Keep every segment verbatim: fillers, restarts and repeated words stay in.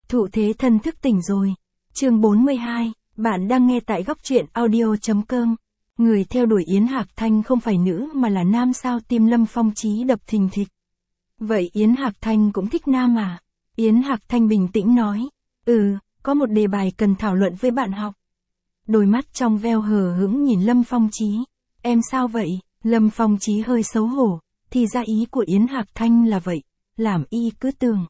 Thụ thế thân thức tỉnh rồi. Chương bốn mươi hai, bạn đang nghe tại góc truyện audio.com. Người theo đuổi Yến Hạc Thanh không phải nữ mà là nam sao, tim Lâm Phong Chí đập thình thịch. Vậy Yến Hạc Thanh cũng thích nam à? Yến Hạc Thanh bình tĩnh nói. Ừ, có một đề bài cần thảo luận với bạn học. Đôi mắt trong veo hờ hững nhìn Lâm Phong Chí. Em sao vậy? Lâm Phong Chí hơi xấu hổ. Thì ra ý của Yến Hạc Thanh là vậy. Làm y cứ tưởng.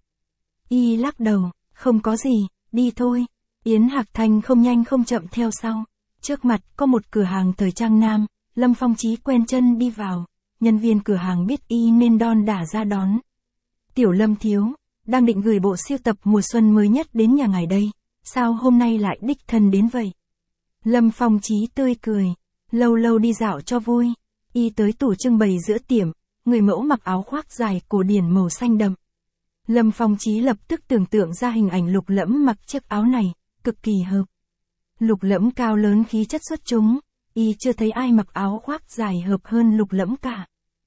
Y lắc đầu. Không có gì, đi thôi. Yến Hạc Thanh không nhanh không chậm theo sau. Trước mặt có một cửa hàng thời trang nam. Lâm Phong Chí quen chân đi vào. Nhân viên cửa hàng biết y nên đon đả ra đón. Tiểu Lâm thiếu, đang định gửi bộ sưu tập mùa xuân mới nhất đến nhà ngài đây. Sao hôm nay lại đích thân đến vậy? Lâm Phong Chí tươi cười. Lâu lâu đi dạo cho vui. Y tới tủ trưng bày giữa tiệm. Người mẫu mặc áo khoác dài cổ điển màu xanh đậm. Lâm Phong Chí lập tức tưởng tượng ra hình ảnh Lục Lẫm mặc chiếc áo này, cực kỳ hợp. Lục Lẫm cao lớn khí chất xuất chúng, y chưa thấy ai mặc áo khoác dài hợp hơn Lục Lẫm cả.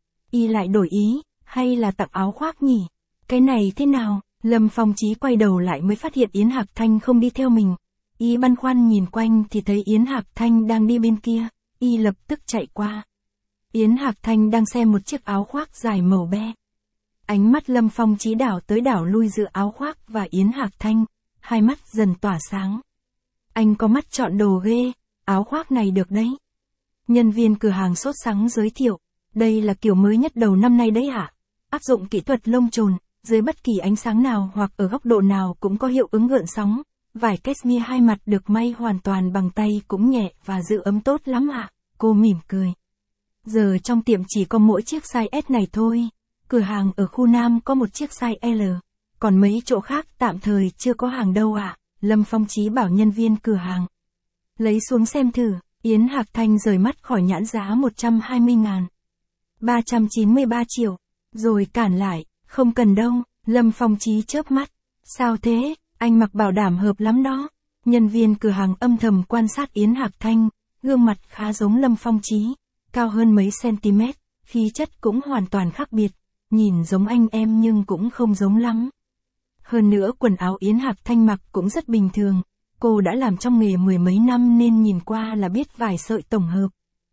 Y lại đổi ý, hay là tặng áo khoác nhỉ? Cái này thế nào? Lâm Phong Chí quay đầu lại mới phát hiện Yến Hạc Thanh không đi theo mình. Y băn khoăn nhìn quanh thì thấy Yến Hạc Thanh đang đi bên kia, y lập tức chạy qua. Yến Hạc Thanh đang xem một chiếc áo khoác dài màu be. Ánh mắt Lâm Phong Chí đảo tới đảo lui giữa áo khoác và Yến Hạc Thanh, hai mắt dần tỏa sáng. Anh có mắt chọn đồ ghê, áo khoác này được đấy. Nhân viên cửa hàng sốt sắng giới thiệu, đây là kiểu mới nhất đầu năm nay đấy hả? Áp dụng kỹ thuật lông chồn, dưới bất kỳ ánh sáng nào hoặc ở góc độ nào cũng có hiệu ứng gợn sóng. Vải cashmere hai mặt được may hoàn toàn bằng tay cũng nhẹ và giữ ấm tốt lắm ạ. Cô mỉm cười. Giờ trong tiệm chỉ có mỗi chiếc size S này thôi. Cửa hàng ở khu Nam có một chiếc size L, còn mấy chỗ khác tạm thời chưa có hàng đâu ạ. À? Lâm Phong Chí bảo nhân viên cửa hàng. Lấy xuống xem thử. Yến Hạc Thanh rời mắt khỏi nhãn giá một trăm hai mươi ngàn. ba trăm chín mươi ba triệu. Rồi cản lại. Không cần đâu. Lâm Phong Chí chớp mắt. Sao thế? Anh mặc bảo đảm hợp lắm đó. Nhân viên cửa hàng âm thầm quan sát Yến Hạc Thanh. Gương mặt khá giống Lâm Phong Chí. Cao hơn mấy cm. Khí chất cũng hoàn toàn khác biệt. Nhìn giống anh em nhưng cũng không giống lắm. Hơn nữa quần áo Yến Hạc Thanh mặc cũng rất bình thường. Cô đã làm trong nghề mười mấy năm nên nhìn qua là biết vài sợi tổng hợp.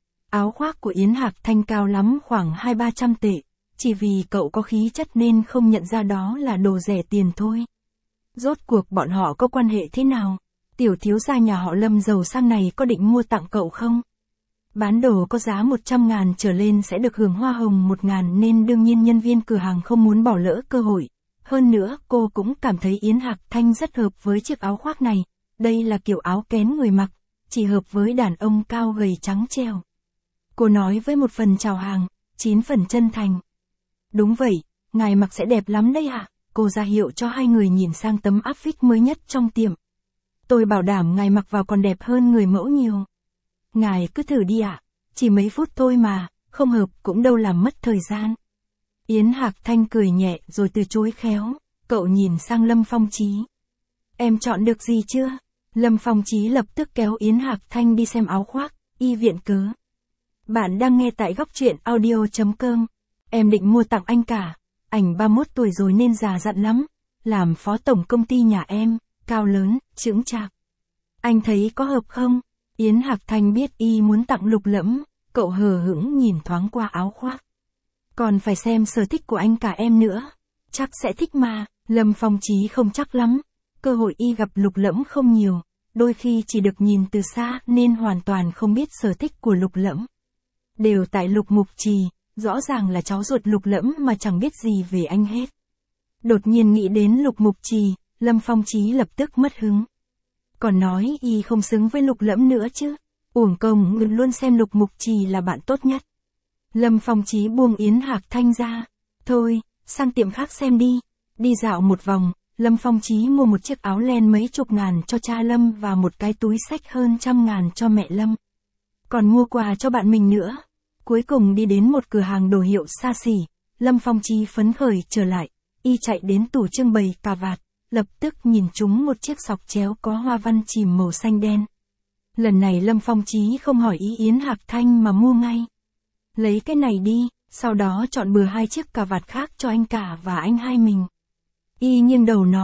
Áo khoác của Yến Hạc Thanh cao lắm khoảng hai ba trăm tệ. Chỉ vì cậu có khí chất nên không nhận ra đó là đồ rẻ tiền thôi. Rốt cuộc bọn họ có quan hệ thế nào? Tiểu thiếu gia nhà họ Lâm giàu sang này có định mua tặng cậu không? Bán đồ có giá một trăm ngàn trở lên sẽ được hưởng hoa hồng một ngàn nên đương nhiên nhân viên cửa hàng không muốn bỏ lỡ cơ hội. Hơn nữa cô cũng cảm thấy Yến Hạc Thanh rất hợp với chiếc áo khoác này. Đây là kiểu áo kén người mặc, chỉ hợp với đàn ông cao gầy trắng trẻo. Cô nói với một phần chào hàng, chín phần chân thành. Đúng vậy, ngài mặc sẽ đẹp lắm đấy ạ. Cô ra hiệu cho hai người nhìn sang tấm áp phích mới nhất trong tiệm. Tôi bảo đảm ngài mặc vào còn đẹp hơn người mẫu nhiều. Ngài cứ thử đi ạ, chỉ mấy phút thôi mà, không hợp cũng đâu làm mất thời gian. Yến Hạc Thanh cười nhẹ rồi từ chối khéo, cậu nhìn sang Lâm Phong Chí. Em chọn được gì chưa? Lâm Phong Chí lập tức kéo Yến Hạc Thanh đi xem áo khoác, y viện cớ. Bạn đang nghe tại góc truyện audio.com. Em định mua tặng anh cả, ảnh ba mươi mốt tuổi rồi nên già dặn lắm, làm phó tổng công ty nhà em, cao lớn, chững chạc. Anh thấy có hợp không? Yến Hạc Thanh biết y muốn tặng Lục Lẫm, cậu hờ hững nhìn thoáng qua áo khoác. Còn phải xem sở thích của anh cả em nữa. Chắc sẽ thích mà. Lâm Phong Chí không chắc lắm. Cơ hội y gặp Lục Lẫm không nhiều. Đôi khi chỉ được nhìn từ xa nên hoàn toàn không biết sở thích của Lục Lẫm. Đều tại Lục Mục Trì, rõ ràng là cháu ruột Lục Lẫm mà chẳng biết gì về anh hết. Đột nhiên nghĩ đến Lục Mục Trì, Lâm Phong Chí lập tức mất hứng. Còn nói y không xứng với Lục Lẫm nữa chứ. Uổng công ngừng luôn xem Lục Mục Trì là bạn tốt nhất. Lâm Phong Chí buông Yến Hạc Thanh ra. Thôi, sang tiệm khác xem đi. Đi dạo một vòng, Lâm Phong Chí mua một chiếc áo len mấy chục ngàn cho cha Lâm và một cái túi xách hơn trăm ngàn cho mẹ Lâm. Còn mua quà cho bạn mình nữa. Cuối cùng đi đến một cửa hàng đồ hiệu xa xỉ. Lâm Phong Chí phấn khởi trở lại. Y chạy đến tủ trưng bày cà vạt. Lập tức nhìn trúng một chiếc sọc chéo có hoa văn chìm màu xanh đen. Lần này Lâm Phong Chí không hỏi ý Yến Hạc Thanh mà mua ngay. Lấy cái này đi, sau đó chọn bừa hai chiếc cà vạt khác cho anh cả và anh hai mình. Y nghiêng đầu nói,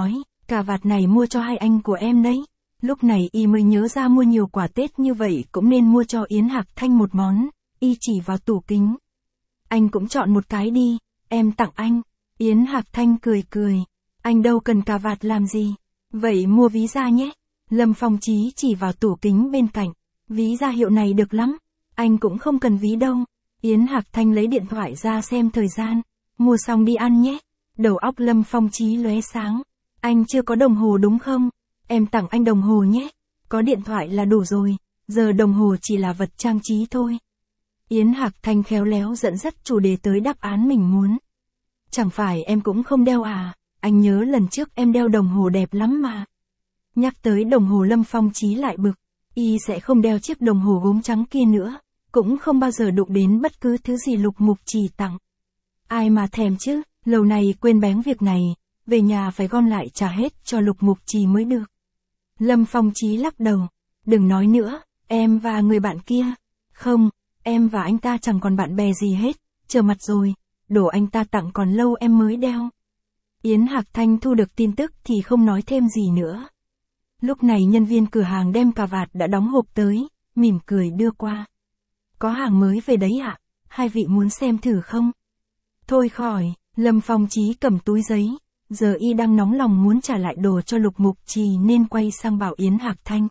Cà vạt này mua cho hai anh của em đấy. Lúc này y mới nhớ ra mua nhiều quà Tết như vậy cũng nên mua cho Yến Hạc Thanh một món, y chỉ vào tủ kính. Anh cũng chọn một cái đi, em tặng anh. Yến Hạc Thanh cười cười, anh đâu cần cà vạt làm gì, vậy mua ví da nhé. Lâm Phong Chí chỉ vào tủ kính bên cạnh, ví da hiệu này được lắm, anh cũng không cần ví đâu. Yến Hạc Thanh lấy điện thoại ra xem thời gian, mua xong đi ăn nhé. Đầu óc Lâm Phong Chí lóe sáng, anh chưa có đồng hồ đúng không? Em tặng anh đồng hồ nhé, có điện thoại là đủ rồi, giờ đồng hồ chỉ là vật trang trí thôi. Yến Hạc Thanh khéo léo dẫn dắt chủ đề tới đáp án mình muốn. Chẳng phải em cũng không đeo à, anh nhớ lần trước em đeo đồng hồ đẹp lắm mà. Nhắc tới đồng hồ Lâm Phong Chí lại bực, y sẽ không đeo chiếc đồng hồ gốm trắng kia nữa, cũng không bao giờ đụng đến bất cứ thứ gì Lục Mục Trì tặng. Ai mà thèm chứ, lâu này quên bén việc này, về nhà phải gom lại trả hết cho Lục Mục Trì mới được. Lâm Phong Chí lắc đầu, đừng nói nữa, em và người bạn kia. Không, em và anh ta chẳng còn bạn bè gì hết, trở mặt rồi, đồ anh ta tặng còn lâu em mới đeo. Yến Hạc Thanh thu được tin tức thì không nói thêm gì nữa. Lúc này nhân viên cửa hàng đem cà vạt đã đóng hộp tới, mỉm cười đưa qua. Có hàng mới về đấy ạ, hai vị muốn xem thử không? Thôi khỏi, Lâm Phong Chí cầm túi giấy, giờ y đang nóng lòng muốn trả lại đồ cho Lục Mục Trì nên quay sang bảo Yến Hạc Thanh.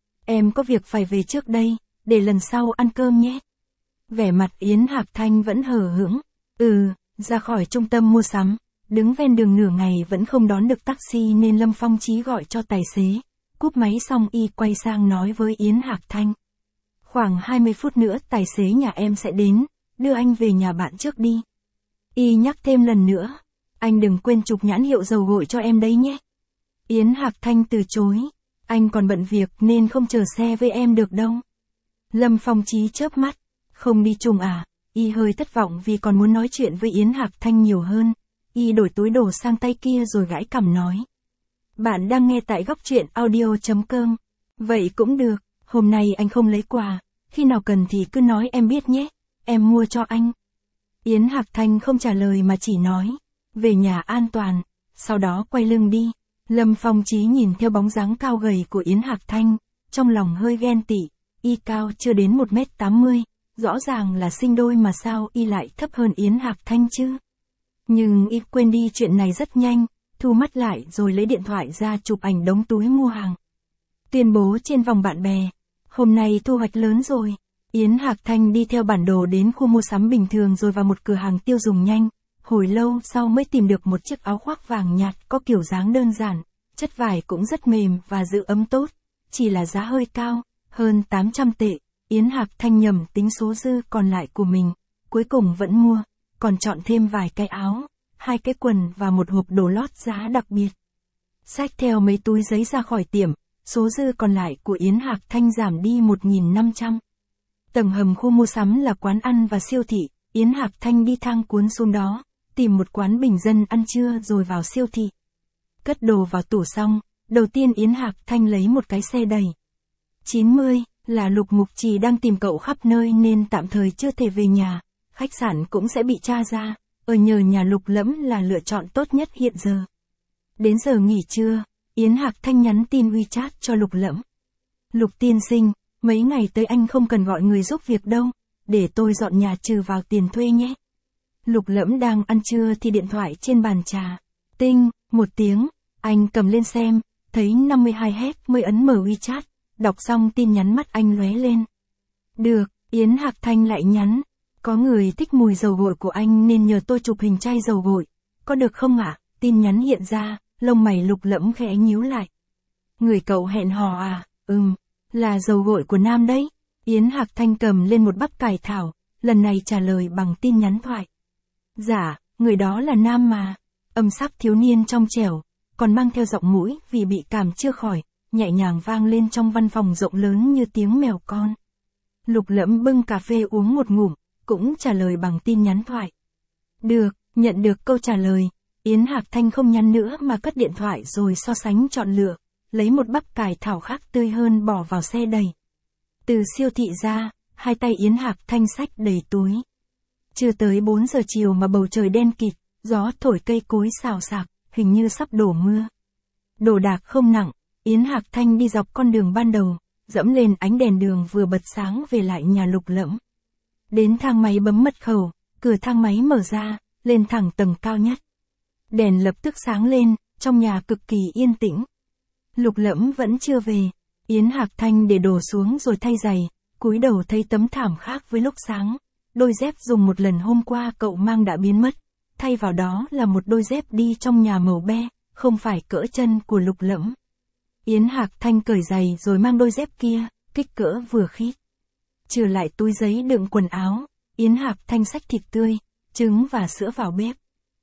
Em có việc phải về trước đây, để lần sau ăn cơm nhé. Vẻ mặt Yến Hạc Thanh vẫn hờ hững, ừ, ra khỏi trung tâm mua sắm, đứng ven đường nửa ngày vẫn không đón được taxi nên Lâm Phong Chí gọi cho tài xế, cúp máy xong y quay sang nói với Yến Hạc Thanh. Khoảng hai mươi phút nữa tài xế nhà em sẽ đến, đưa anh về nhà bạn trước đi. Y nhắc thêm lần nữa, anh đừng quên chụp nhãn hiệu dầu gội cho em đấy nhé. Yến Hạc Thanh từ chối, anh còn bận việc nên không chờ xe với em được đâu. Lâm Phong Chí chớp mắt, không đi chung à, y hơi thất vọng vì còn muốn nói chuyện với Yến Hạc Thanh nhiều hơn. Y đổi túi đồ sang tay kia rồi gãi cằm nói. Bạn đang nghe tại góc truyện audio chấm com. Vậy cũng được, hôm nay anh không lấy quà, khi nào cần thì cứ nói em biết nhé, em mua cho anh. Yến Hạc Thanh không trả lời mà chỉ nói, về nhà an toàn, sau đó quay lưng đi. Lâm Phong Chí nhìn theo bóng dáng cao gầy của Yến Hạc Thanh, trong lòng hơi ghen tị, y cao chưa đến một mét tám mươi, rõ ràng là sinh đôi mà sao y lại thấp hơn Yến Hạc Thanh chứ. Nhưng y quên đi chuyện này rất nhanh, thu mắt lại rồi lấy điện thoại ra chụp ảnh đống túi mua hàng. Tuyên bố trên vòng bạn bè, hôm nay thu hoạch lớn rồi. Yến Hạc Thanh đi theo bản đồ đến khu mua sắm bình thường rồi vào một cửa hàng tiêu dùng nhanh, hồi lâu sau mới tìm được một chiếc áo khoác vàng nhạt có kiểu dáng đơn giản, chất vải cũng rất mềm và giữ ấm tốt, chỉ là giá hơi cao, hơn tám trăm tệ. Yến Hạc Thanh nhầm tính số dư còn lại của mình, cuối cùng vẫn mua, còn chọn thêm vài cái áo, hai cái quần và một hộp đồ lót giá đặc biệt. Xách theo mấy túi giấy ra khỏi tiệm, số dư còn lại của Yến Hạc Thanh giảm đi một nghìn năm trăm. Tầng hầm khu mua sắm là quán ăn và siêu thị, Yến Hạc Thanh đi thang cuốn xuống đó, tìm một quán bình dân ăn trưa rồi vào siêu thị. Cất đồ vào tủ xong, đầu tiên Yến Hạc Thanh lấy một cái xe đẩy. chín mươi, là Lục Mục Trì đang tìm cậu khắp nơi nên tạm thời chưa thể về nhà, khách sạn cũng sẽ bị tra ra, ở nhờ nhà Lục Lẫm là lựa chọn tốt nhất hiện giờ. Đến giờ nghỉ trưa, Yến Hạc Thanh nhắn tin WeChat cho Lục Lẫm. Lục tiên sinh, mấy ngày tới anh không cần gọi người giúp việc đâu, để tôi dọn nhà trừ vào tiền thuê nhé. Lục Lẫm đang ăn trưa thì điện thoại trên bàn trà. Tinh, một tiếng, anh cầm lên xem, thấy năm mươi hai héc mới ấn mở WeChat, đọc xong tin nhắn mắt anh lóe lên. Được, Yến Hạc Thanh lại nhắn, có người thích mùi dầu gội của anh nên nhờ tôi chụp hình chai dầu gội, có được không ạ? Tin nhắn hiện ra, lông mày Lục Lẫm khẽ nhíu lại. Người cậu hẹn hò à? Ừm, là dầu gội của nam đấy. Yến Hạc Thanh cầm lên một bắp cải thảo, lần này trả lời bằng tin nhắn thoại. Dạ, người đó là nam mà. Âm sắc thiếu niên trong trẻo, còn mang theo giọng mũi vì bị cảm chưa khỏi, nhẹ nhàng vang lên trong văn phòng rộng lớn như tiếng mèo con. Lục Lẫm bưng cà phê uống một ngụm, cũng trả lời bằng tin nhắn thoại. Được, nhận được câu trả lời, Yến Hạc Thanh không nhắn nữa mà cất điện thoại rồi so sánh chọn lựa, lấy một bắp cải thảo khác tươi hơn bỏ vào xe đẩy. Từ siêu thị ra, hai tay Yến Hạc Thanh xách đầy túi. Chưa tới bốn giờ chiều mà bầu trời đen kịt, gió thổi cây cối xào xạc, hình như sắp đổ mưa. đồ đạc không nặng, Yến Hạc Thanh đi dọc con đường ban đầu, dẫm lên ánh đèn đường vừa bật sáng về lại nhà Lục Lẫm. Đến thang máy bấm mật khẩu, cửa thang máy mở ra, lên thẳng tầng cao nhất. Đèn lập tức sáng lên, trong nhà cực kỳ yên tĩnh. Lục Lẫm vẫn chưa về, Yến Hạc Thanh để đồ xuống rồi thay giày, cúi đầu thấy tấm thảm khác với lúc sáng. Đôi dép dùng một lần hôm qua cậu mang đã biến mất, thay vào đó là một đôi dép đi trong nhà màu be, không phải cỡ chân của Lục Lẫm. Yến Hạc Thanh cởi giày rồi mang đôi dép kia, kích cỡ vừa khít. Trừ lại túi giấy đựng quần áo, Yến Hạc Thanh xách thịt tươi, trứng và sữa vào bếp.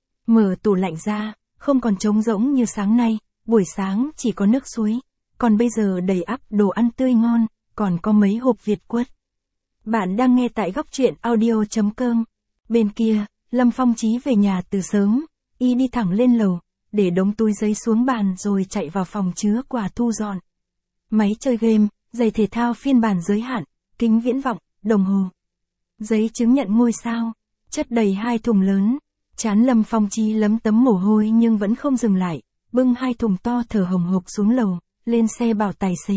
Mở tủ lạnh ra, không còn trống rỗng như sáng nay, buổi sáng chỉ có nước suối, còn bây giờ đầy ắp đồ ăn tươi ngon, còn có mấy hộp Việt quất. Bạn đang nghe tại góc truyện audio chấm com. Bên kia, Lâm Phong Chí về nhà từ sớm, y đi thẳng lên lầu, để đống túi giấy xuống bàn rồi chạy vào phòng chứa quà thu dọn. Máy chơi game, giày thể thao phiên bản giới hạn, kính viễn vọng, đồng hồ. Giấy chứng nhận ngôi sao, chất đầy hai thùng lớn. Trán Lâm Phong Chí lấm tấm mồ hôi nhưng vẫn không dừng lại, bưng hai thùng to thở hồng hộc xuống lầu, lên xe bảo tài xế.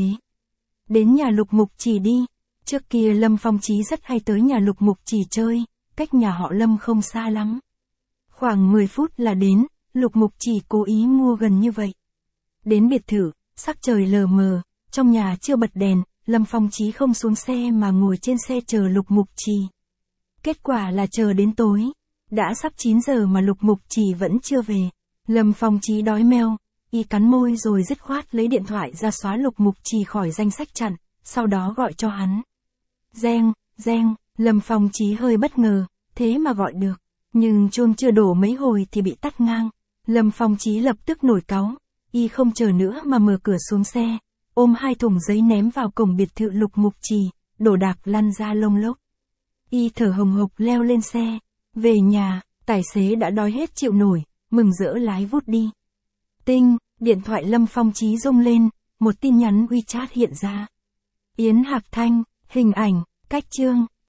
Đến nhà Lục Mục Chỉ đi. Trước kia Lâm Phong Chí rất hay tới nhà Lục Mục Chỉ chơi, cách nhà họ Lâm không xa lắm. Khoảng mười phút là đến, Lục Mục Chỉ cố ý mua gần như vậy. Đến biệt thự, sắc trời lờ mờ, trong nhà chưa bật đèn, Lâm Phong Chí không xuống xe mà ngồi trên xe chờ Lục Mục Chỉ. Kết quả là chờ đến tối. Đã sắp chín giờ mà Lục Mục Chỉ vẫn chưa về. Lâm Phong Chí đói meo, y cắn môi rồi dứt khoát lấy điện thoại ra xóa Lục Mục Chỉ khỏi danh sách chặn, sau đó gọi cho hắn. Reng, reng, Lâm Phong Chí hơi bất ngờ, thế mà gọi được. Nhưng chuông chưa đổ mấy hồi thì bị tắt ngang. Lâm Phong Chí lập tức nổi cáu, y không chờ nữa mà mở cửa xuống xe, ôm hai thùng giấy ném vào cổng biệt thự Lục Mục Chỉ, đồ đạc lăn ra lông lốc. Y thở hồng hộc leo lên xe. Về nhà, tài xế đã đói hết chịu nổi, mừng rỡ lái vút đi. Tinh, điện thoại Lâm Phong Chí rung lên, một tin nhắn WeChat hiện ra. Yến Hạc Thanh, hình ảnh, cách chương,